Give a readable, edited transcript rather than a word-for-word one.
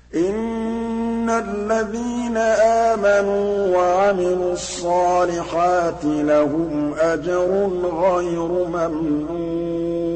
إِنَّ الَّذِينَ آمَنُوا وَعَمِلُوا الصَّالِحَاتِ لَهُمْ أَجْرٌ غَيْرُ مَمْنُونٍ